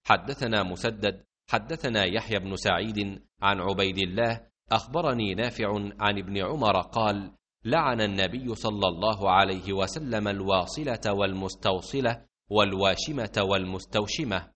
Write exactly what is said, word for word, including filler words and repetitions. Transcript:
حدثنا مسدد حدثنا يحيى بن سعيد عن عبيد الله أخبرني نافع عن ابن عمر قال: لعن النبي صلى الله عليه وسلم الواصلة والمستوصلة والواشمة والمستوشمة.